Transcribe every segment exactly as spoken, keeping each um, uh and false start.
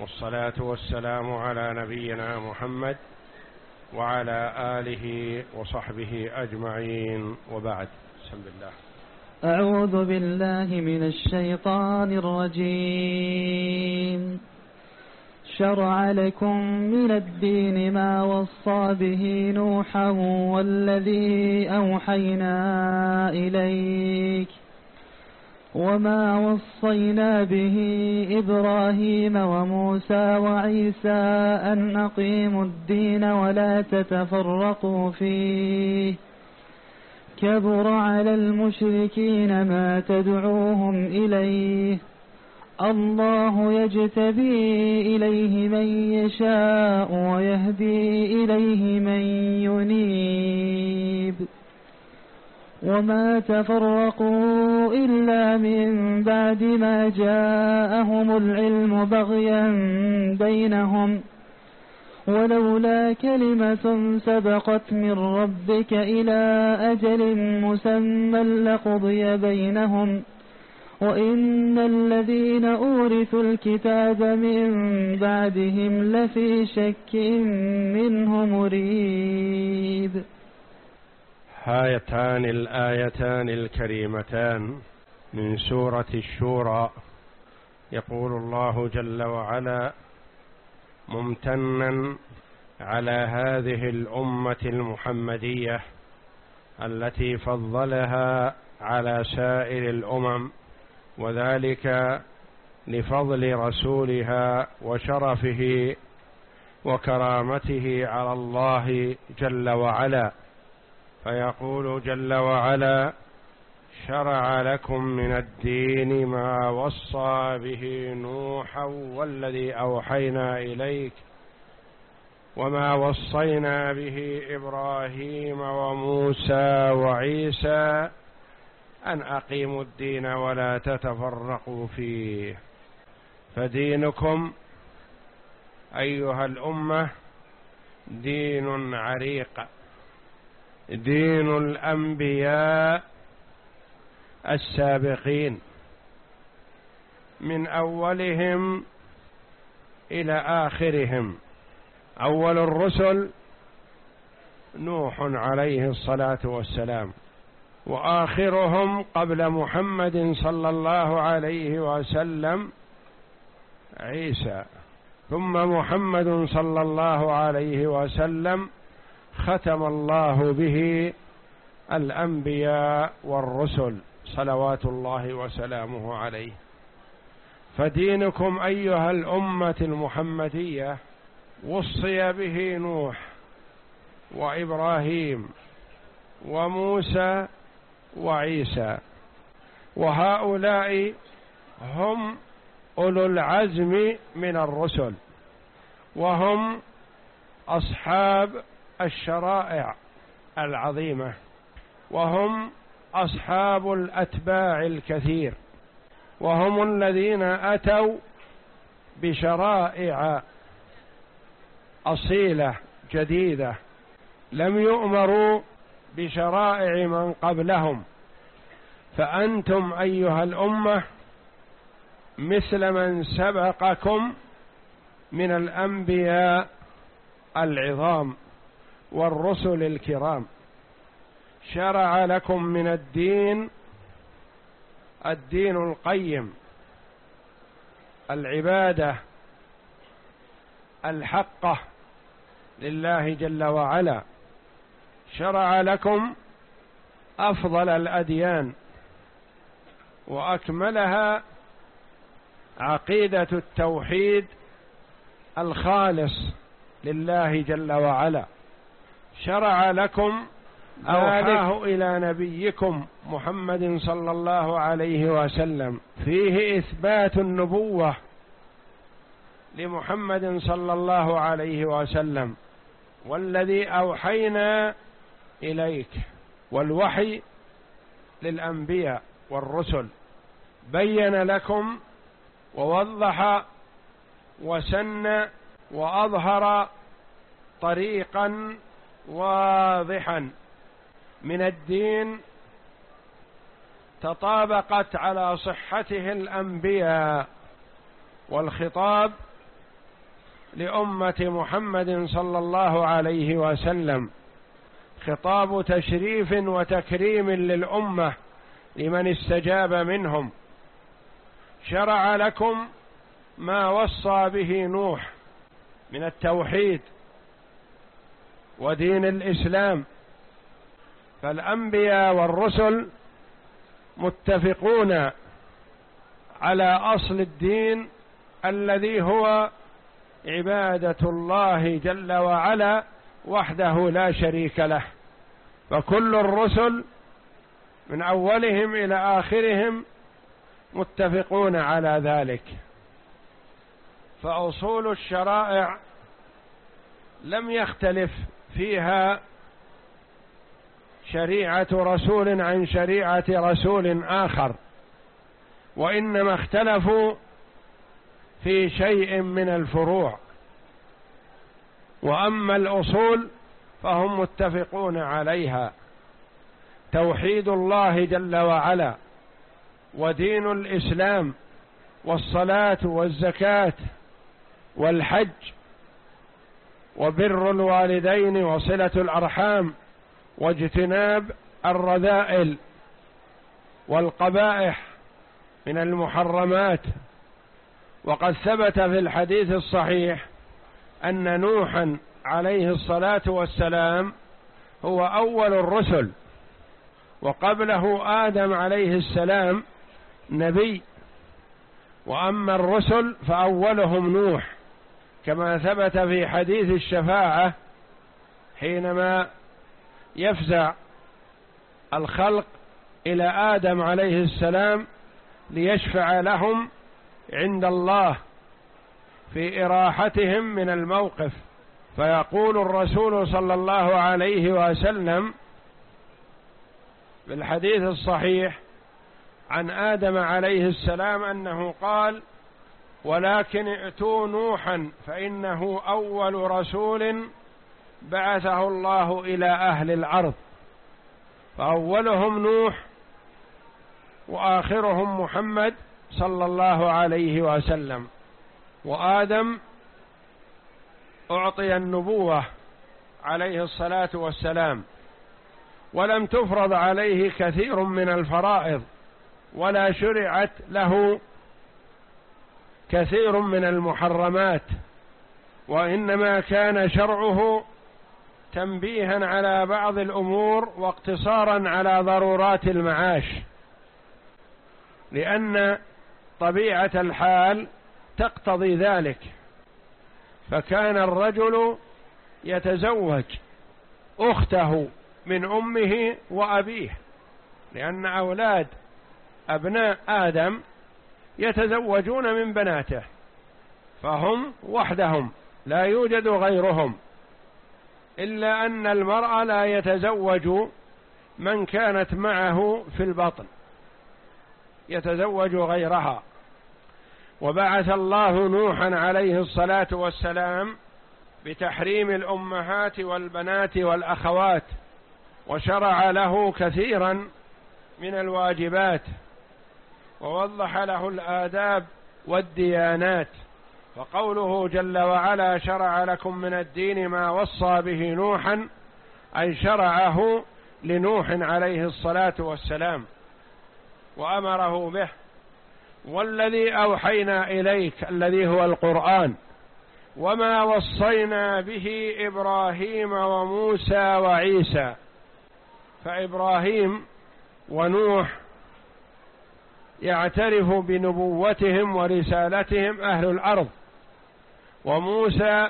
والصلاة والسلام على نبينا محمد وعلى آله وصحبه أجمعين، وبعد. بسم الله. أعوذ بالله من الشيطان الرجيم. شرع لكم من الدين ما وصى به نوحا والذي أوحينا إليك وما وصينا به إبراهيم وموسى وعيسى أن أقيموا الدين ولا تتفرقوا فيه، كبر على المشركين ما تدعوهم إليه، الله يجتبي إليه من يشاء ويهدي إليه من ينيب، وما تفرقوا إلا من بعد ما جاءهم العلم بغيا بينهم، ولولا كلمة سبقت من ربك إلى أجل مسمى لقضي بينهم، وإن الذين أورثوا الكتاب من بعدهم لفي شك منه مريب. هاتان الآيتان الكريمتان من سورة الشورى، يقول الله جل وعلا ممتنا على هذه الأمة المحمدية التي فضلها على سائر الأمم، وذلك لفضل رسولها وشرفه وكرامته على الله جل وعلا. فيقول جل وعلا: شرع لكم من الدين ما وصى به نوحا والذي أوحينا إليك وما وصينا به إبراهيم وموسى وعيسى أن أقيموا الدين ولا تتفرقوا فيه. فدينكم أيها الأمة دين عريق، دين الأنبياء السابقين من أولهم إلى آخرهم. أول الرسل نوح عليه الصلاة والسلام، وآخرهم قبل محمد صلى الله عليه وسلم عيسى، ثم محمد صلى الله عليه وسلم ختم الله به الأنبياء والرسل صلوات الله وسلامه عليه. فدينكم أيها الأمة المحمدية وصي به نوح وإبراهيم وموسى وعيسى، وهؤلاء هم أولو العزم من الرسل، وهم أصحاب الشرائع العظيمة، وهم أصحاب الأتباع الكثير، وهم الذين أتوا بشرائع أصيلة جديدة، لم يؤمروا بشرائع من قبلهم. فأنتم أيها الأمة مثل من سبقكم من الأنبياء العظام والرسل الكرام. شرع لكم من الدين الدين القيم، العبادة الحقة لله جل وعلا. شرع لكم أفضل الأديان وأكملها عقيدة التوحيد الخالص لله جل وعلا. شرع لكم أوحاه إلى نبيكم محمد صلى الله عليه وسلم، فيه إثبات النبوة لمحمد صلى الله عليه وسلم، والذي أوحينا إليك، والوحي للأنبياء والرسل، بين لكم ووضح وسن وأظهر طريقا واضحا من الدين تطابقت على صحته الأنبياء، والخطاب لأمة محمد صلى الله عليه وسلم، خطاب تشريف وتكريم للأمة لمن استجاب منهم. شرع لكم ما وصى به نوح من التوحيد ودين الإسلام، فالأنبياء والرسل متفقون على أصل الدين الذي هو عبادة الله جل وعلا وحده لا شريك له، فكل الرسل من أولهم إلى آخرهم متفقون على ذلك. فأصول الشرائع لم يختلف فيها شريعة رسول عن شريعة رسول آخر، وإنما اختلفوا في شيء من الفروع، وأما الأصول فهم متفقون عليها: توحيد الله جل وعلا، ودين الإسلام، والصلاة والزكاة والحج، وبر الوالدين وصلة الأرحام، واجتناب الرذائل والقبائح من المحرمات. وقد ثبت في الحديث الصحيح أن نوحا عليه الصلاة والسلام هو أول الرسل، وقبله آدم عليه السلام نبي، وأما الرسل فأولهم نوح، كما ثبت في حديث الشفاعة حينما يفزع الخلق إلى آدم عليه السلام ليشفع لهم عند الله في إراحتهم من الموقف، فيقول الرسول صلى الله عليه وسلم بالحديث الصحيح عن آدم عليه السلام أنه قال: ولكن ائتوا نوحا فإنه أول رسول بعثه الله إلى أهل الأرض، فأولهم نوح وآخرهم محمد صلى الله عليه وسلم. وآدم أعطي النبوة عليه الصلاة والسلام، ولم تفرض عليه كثير من الفرائض، ولا شرعت له كثير من المحرمات، وإنما كان شرعه تنبيها على بعض الأمور واقتصارا على ضرورات المعاش، لأن طبيعة الحال تقتضي ذلك. فكان الرجل يتزوج أخته من أمه وأبيه، لأن أولاد أبناء آدم يتزوجون من بناته، فهم وحدهم لا يوجد غيرهم، إلا أن المرأة لا يتزوج من كانت معه في البطن، يتزوج غيرها. وبعث الله نوحا عليه الصلاة والسلام بتحريم الأمهات والبنات والأخوات، وشرع له كثيرا من الواجبات، ووضح له الآداب والديانات. فقوله جل وعلا: شرع لكم من الدين ما وصى به نوحا، أي شرعه لنوح عليه الصلاة والسلام وأمره به. والذي أوحينا إليك الذي هو القرآن، وما وصينا به إبراهيم وموسى وعيسى. فإبراهيم ونوح يعترف بنبوتهم ورسالتهم أهل الأرض، وموسى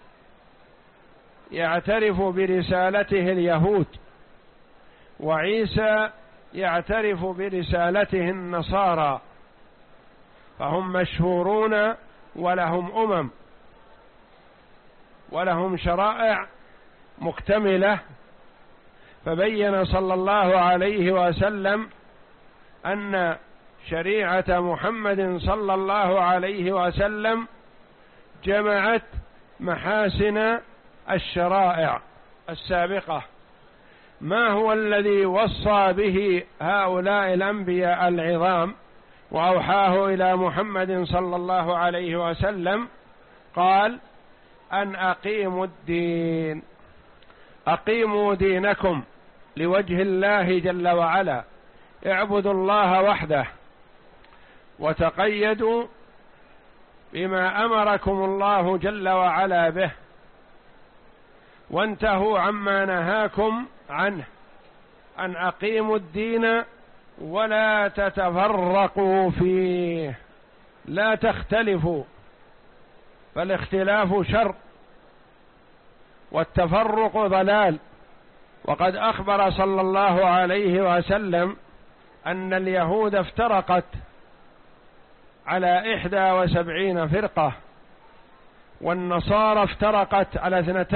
يعترف برسالته اليهود، وعيسى يعترف برسالته النصارى، فهم مشهورون ولهم أمم ولهم شرائع مكتملة. فبين صلى الله عليه وسلم أن شريعة محمد صلى الله عليه وسلم جمعت محاسن الشرائع السابقة. ما هو الذي وصى به هؤلاء الأنبياء العظام وأوحاه إلى محمد صلى الله عليه وسلم؟ قال: أن أقيموا الدين، أقيموا دينكم لوجه الله جل وعلا، اعبدوا الله وحده وتقيدوا بما أمركم الله جل وعلا به، وانتهوا عما نهاكم عنه، أن أقيموا الدين ولا تتفرقوا فيه، لا تختلفوا، فالاختلاف شر والتفرق ضلال. وقد أخبر صلى الله عليه وسلم أن اليهود افترقت على إحدى وسبعين فرقة، والنصارى افترقت على اثنتين